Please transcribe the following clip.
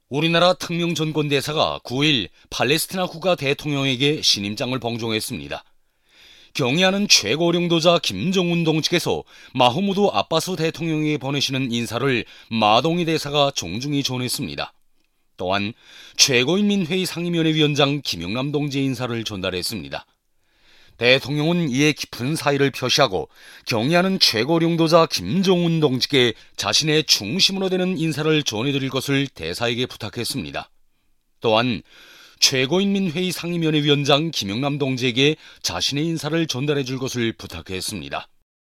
우리나라 특명전권대사가 9일 팔레스티나 국가 대통령에게 신임장을 봉종했습니다. 경의하는 최고領導자 김정은 동측에서 마흐무드 아바스 대통령에게 보내시는 인사를 마동희 대사가 정중히 전했습니다. 또한 최고인민회의 상임위원회 위원장 김영남 동지의 인사를 전달했습니다. 대통령은 이에 깊은 사의를 표시하고 경의하는 최고領導자 김정은 동지께 자신의 중심으로 되는 인사를 전해드릴 것을 대사에게 부탁했습니다. 또한 최고인민회의 상임위원회 위원장 김영남 동지에게 자신의 인사를 전달해 줄 것을 부탁했습니다.